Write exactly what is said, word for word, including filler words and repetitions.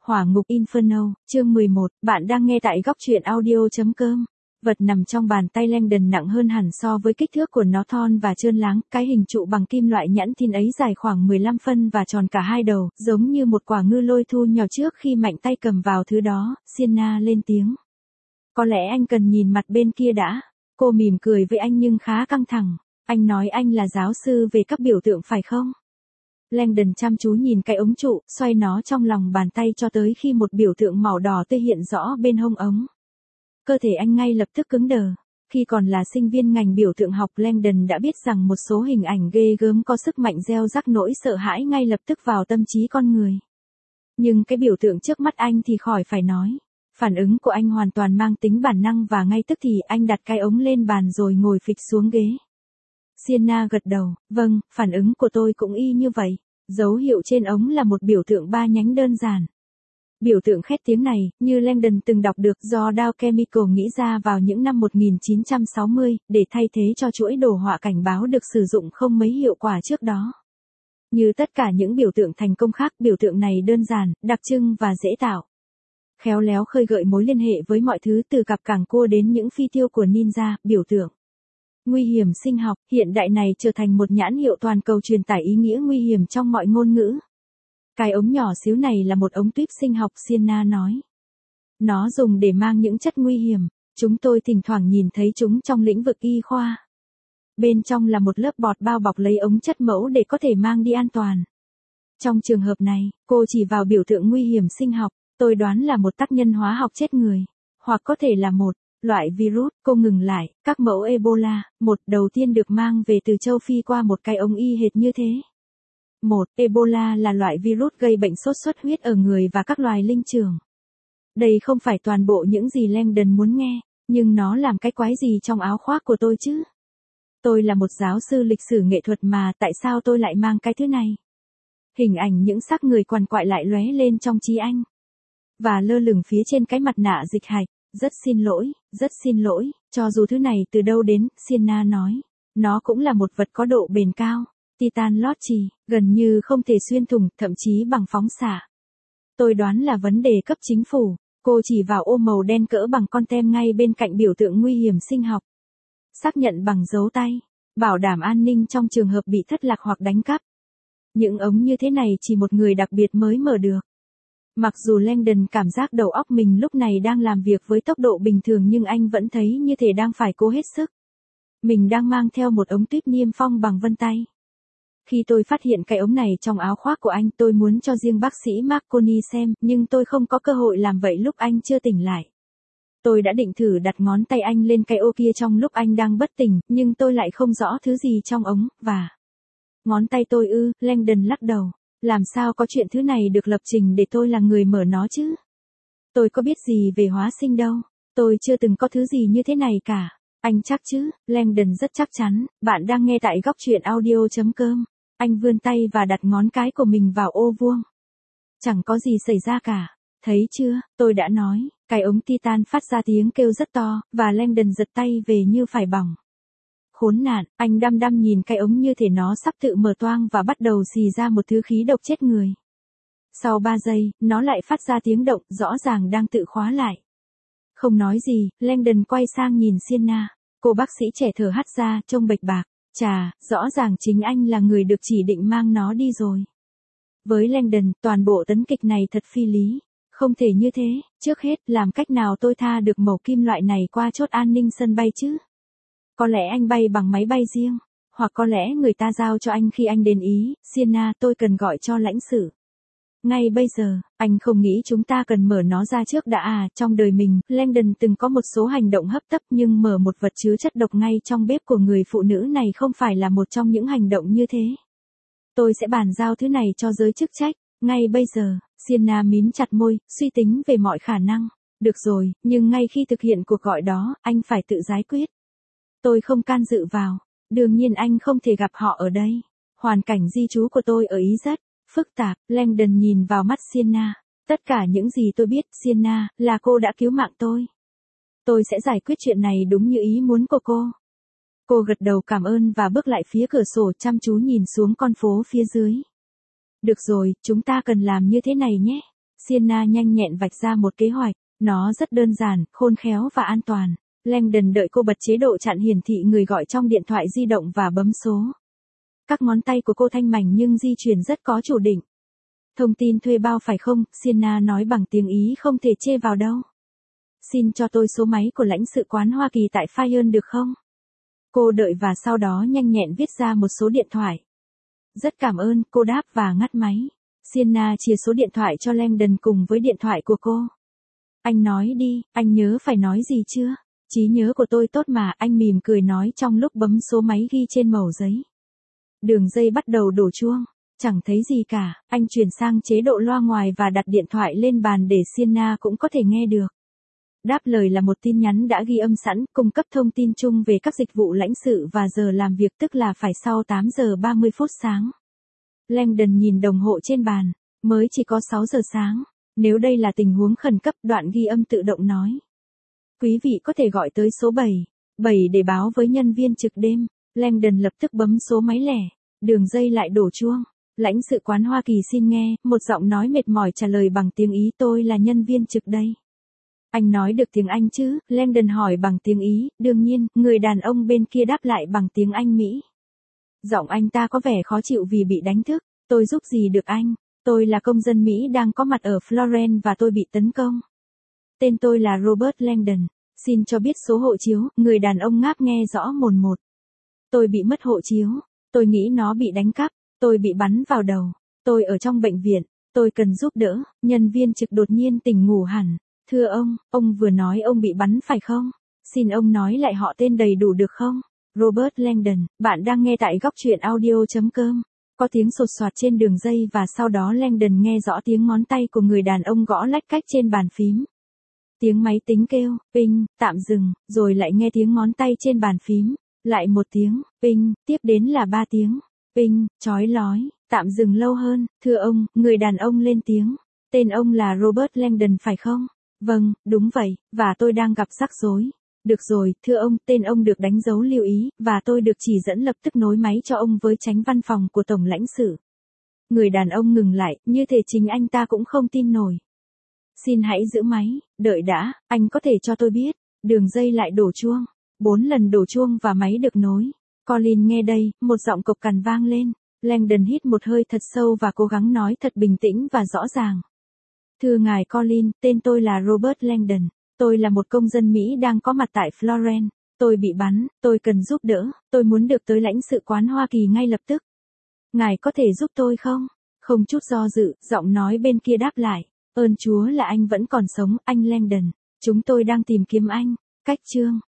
Hỏa ngục Inferno, chương mười một, bạn đang nghe tại góc truyện audio chấm com. Vật nằm trong bàn tay Langdon nặng hơn hẳn so với kích thước của nó, thon và trơn láng, cái hình trụ bằng kim loại nhẵn thin ấy dài khoảng mười lăm phân và tròn cả hai đầu, giống như một quả ngư lôi thu nhỏ. Trước khi mạnh tay cầm vào thứ đó, Sienna lên tiếng. Có lẽ anh cần nhìn mặt bên kia đã. Cô mỉm cười với anh nhưng khá căng thẳng. Anh nói anh là giáo sư về các biểu tượng phải không? Langdon chăm chú nhìn cái ống trụ, xoay nó trong lòng bàn tay cho tới khi một biểu tượng màu đỏ tươi hiện rõ bên hông ống. Cơ thể anh ngay lập tức cứng đờ. Khi còn là sinh viên ngành biểu tượng học, Langdon đã biết rằng một số hình ảnh ghê gớm có sức mạnh gieo rắc nỗi sợ hãi ngay lập tức vào tâm trí con người. Nhưng cái biểu tượng trước mắt anh thì khỏi phải nói. Phản ứng của anh hoàn toàn mang tính bản năng và ngay tức thì anh đặt cái ống lên bàn rồi ngồi phịch xuống ghế. Sienna gật đầu, vâng, phản ứng của tôi cũng y như vậy. Dấu hiệu trên ống là một biểu tượng ba nhánh đơn giản. Biểu tượng khét tiếng này, như Langdon từng đọc được, do Dow Chemical nghĩ ra vào những năm một nghìn chín trăm sáu mươi, để thay thế cho chuỗi đồ họa cảnh báo được sử dụng không mấy hiệu quả trước đó. Như tất cả những biểu tượng thành công khác, biểu tượng này đơn giản, đặc trưng và dễ tạo. Khéo léo khơi gợi mối liên hệ với mọi thứ từ cặp cảng cua đến những phi tiêu của ninja. Biểu tượng nguy hiểm sinh học, hiện đại này trở thành một nhãn hiệu toàn cầu truyền tải ý nghĩa nguy hiểm trong mọi ngôn ngữ. Cái ống nhỏ xíu này là một ống tuyếp sinh học, Sienna nói. Nó dùng để mang những chất nguy hiểm, chúng tôi thỉnh thoảng nhìn thấy chúng trong lĩnh vực y khoa. Bên trong là một lớp bọt bao bọc lấy ống chất mẫu để có thể mang đi an toàn. Trong trường hợp này, cô chỉ vào biểu tượng nguy hiểm sinh học, tôi đoán là một tác nhân hóa học chết người, hoặc có thể là một loại virus. Cô ngừng lại, các mẫu Ebola, một đầu tiên được mang về từ châu Phi qua một cái ống y hệt như thế. Một, Ebola là loại virus gây bệnh sốt xuất huyết ở người và các loài linh trưởng. Đây không phải toàn bộ những gì Langdon muốn nghe, nhưng nó làm cái quái gì trong áo khoác của tôi chứ? Tôi là một giáo sư lịch sử nghệ thuật mà, tại sao tôi lại mang cái thứ này? Hình ảnh những xác người quằn quại lại lóe lên trong trí anh. Và lơ lửng phía trên cái mặt nạ dịch hạch. Rất xin lỗi, rất xin lỗi, cho dù thứ này từ đâu đến, Sienna nói. Nó cũng là một vật có độ bền cao. Titan lót chì, gần như không thể xuyên thủng, thậm chí bằng phóng xạ. Tôi đoán là vấn đề cấp chính phủ. Cô chỉ vào ô màu đen cỡ bằng con tem ngay bên cạnh biểu tượng nguy hiểm sinh học. Xác nhận bằng dấu tay, bảo đảm an ninh trong trường hợp bị thất lạc hoặc đánh cắp. Những ống như thế này chỉ một người đặc biệt mới mở được. Mặc dù Langdon cảm giác đầu óc mình lúc này đang làm việc với tốc độ bình thường, nhưng anh vẫn thấy như thể đang phải cố hết sức. Mình đang mang theo một ống tuyếp niêm phong bằng vân tay. Khi tôi phát hiện cái ống này trong áo khoác của anh, tôi muốn cho riêng bác sĩ Marconi xem, nhưng tôi không có cơ hội làm vậy lúc anh chưa tỉnh lại. Tôi đã định thử đặt ngón tay anh lên cái ô kia trong lúc anh đang bất tỉnh, nhưng tôi lại không rõ thứ gì trong ống, và... Ngón tay tôi ư, Langdon lắc đầu. Làm sao có chuyện thứ này được lập trình để tôi là người mở nó chứ? Tôi có biết gì về hóa sinh đâu. Tôi chưa từng có thứ gì như thế này cả. Anh chắc chứ? Langdon rất chắc chắn. Bạn đang nghe tại góc truyện audio chấm com. Anh vươn tay và đặt ngón cái của mình vào ô vuông. Chẳng có gì xảy ra cả. Thấy chưa, tôi đã nói. Cái ống titan phát ra tiếng kêu rất to, và Langdon giật tay về như phải bỏng. Khốn nạn, anh đăm đăm nhìn cái ống như thể nó sắp tự mở toang và bắt đầu xì ra một thứ khí độc chết người. Sau ba giây, nó lại phát ra tiếng động, rõ ràng đang tự khóa lại. Không nói gì, Langdon quay sang nhìn Sienna. Cô bác sĩ trẻ thở hắt ra, trông bệch bạc. Chà, rõ ràng chính anh là người được chỉ định mang nó đi rồi. Với Langdon, toàn bộ tấn kịch này thật phi lý. Không thể như thế. Trước hết, làm cách nào tôi tha được mẩu kim loại này qua chốt an ninh sân bay chứ? Có lẽ anh bay bằng máy bay riêng, hoặc có lẽ người ta giao cho anh khi anh đến Ý. Sienna, tôi cần gọi cho lãnh sự. Ngay bây giờ, anh không nghĩ chúng ta cần mở nó ra trước đã à? Trong đời mình, Langdon từng có một số hành động hấp tấp, nhưng mở một vật chứa chất độc ngay trong bếp của người phụ nữ này không phải là một trong những hành động như thế. Tôi sẽ bàn giao thứ này cho giới chức trách, ngay bây giờ. Sienna mím chặt môi, suy tính về mọi khả năng. Được rồi, nhưng ngay khi thực hiện cuộc gọi đó, anh phải tự giải quyết. Tôi không can dự vào. Đương nhiên anh không thể gặp họ ở đây. Hoàn cảnh di trú của tôi ở Ý rất phức tạp. Langdon nhìn vào mắt Sienna. Tất cả những gì tôi biết, Sienna, là cô đã cứu mạng tôi. Tôi sẽ giải quyết chuyện này đúng như ý muốn của cô. Cô gật đầu cảm ơn và bước lại phía cửa sổ, chăm chú nhìn xuống con phố phía dưới. Được rồi, chúng ta cần làm như thế này nhé. Sienna nhanh nhẹn vạch ra một kế hoạch, nó rất đơn giản, khôn khéo và an toàn. Langdon đợi cô bật chế độ chặn hiển thị người gọi trong điện thoại di động và bấm số. Các ngón tay của cô thanh mảnh nhưng di chuyển rất có chủ định. Thông tin thuê bao phải không? Sienna nói bằng tiếng Ý không thể chê vào đâu. Xin cho tôi số máy của lãnh sự quán Hoa Kỳ tại Fayette được không? Cô đợi và sau đó nhanh nhẹn viết ra một số điện thoại. Rất cảm ơn, cô đáp và ngắt máy. Sienna chia số điện thoại cho Langdon cùng với điện thoại của cô. Anh nói đi, anh nhớ phải nói gì chưa? Trí nhớ của tôi tốt mà, anh mỉm cười nói trong lúc bấm số máy ghi trên mẩu giấy. Đường dây bắt đầu đổ chuông. Chẳng thấy gì cả, anh chuyển sang chế độ loa ngoài và đặt điện thoại lên bàn để Sienna cũng có thể nghe được. Đáp lời là một tin nhắn đã ghi âm sẵn, cung cấp thông tin chung về các dịch vụ lãnh sự và giờ làm việc, tức là phải sau tám giờ ba mươi phút sáng. Langdon nhìn đồng hồ trên bàn, mới chỉ có sáu giờ sáng. Nếu đây là tình huống khẩn cấp, đoạn ghi âm tự động nói. Quý vị có thể gọi tới số bảy bảy để báo với nhân viên trực đêm. Langdon lập tức bấm số máy lẻ. Đường dây lại đổ chuông. Lãnh sự quán Hoa Kỳ xin nghe, một giọng nói mệt mỏi trả lời bằng tiếng Ý, tôi là nhân viên trực đây. Anh nói được tiếng Anh chứ? Langdon hỏi bằng tiếng Ý, đương nhiên, người đàn ông bên kia đáp lại bằng tiếng Anh Mỹ. Giọng anh ta có vẻ khó chịu vì bị đánh thức. Tôi giúp gì được anh? Tôi là công dân Mỹ đang có mặt ở Florence và tôi bị tấn công. Tên tôi là Robert Langdon. Xin cho biết số hộ chiếu. Người đàn ông ngáp nghe rõ mồn một. Tôi bị mất hộ chiếu. Tôi nghĩ nó bị đánh cắp. Tôi bị bắn vào đầu. Tôi ở trong bệnh viện. Tôi cần giúp đỡ. Nhân viên trực đột nhiên tỉnh ngủ hẳn. Thưa ông, ông vừa nói ông bị bắn phải không? Xin ông nói lại họ tên đầy đủ được không? Robert Langdon, bạn đang nghe tại góc truyện audio chấm com. Có tiếng sột soạt trên đường dây và sau đó Langdon nghe rõ tiếng ngón tay của người đàn ông gõ lách cách trên bàn phím. Tiếng máy tính kêu, ping, tạm dừng, rồi lại nghe tiếng ngón tay trên bàn phím. Lại một tiếng, ping, tiếp đến là ba tiếng. Ping, chói lói, tạm dừng lâu hơn. Thưa ông, người đàn ông lên tiếng. Tên ông là Robert Langdon phải không? Vâng, đúng vậy, và tôi đang gặp rắc rối. Được rồi, thưa ông, tên ông được đánh dấu lưu ý, và tôi được chỉ dẫn lập tức nối máy cho ông với chánh văn phòng của Tổng lãnh sự. Người đàn ông ngừng lại, như thể chính anh ta cũng không tin nổi. Xin hãy giữ máy, đợi đã, anh có thể cho tôi biết. Đường dây lại đổ chuông. Bốn lần đổ chuông và máy được nối. Colin nghe đây, một giọng cộc cằn vang lên. Langdon hít một hơi thật sâu và cố gắng nói thật bình tĩnh và rõ ràng. Thưa ngài Colin, tên tôi là Robert Langdon. Tôi là một công dân Mỹ đang có mặt tại Florence. Tôi bị bắn, tôi cần giúp đỡ, tôi muốn được tới lãnh sự quán Hoa Kỳ ngay lập tức. Ngài có thể giúp tôi không? Không chút do dự, giọng nói bên kia đáp lại. Ơn Chúa là anh vẫn còn sống, anh Langdon. Chúng tôi đang tìm kiếm anh. Cách chương.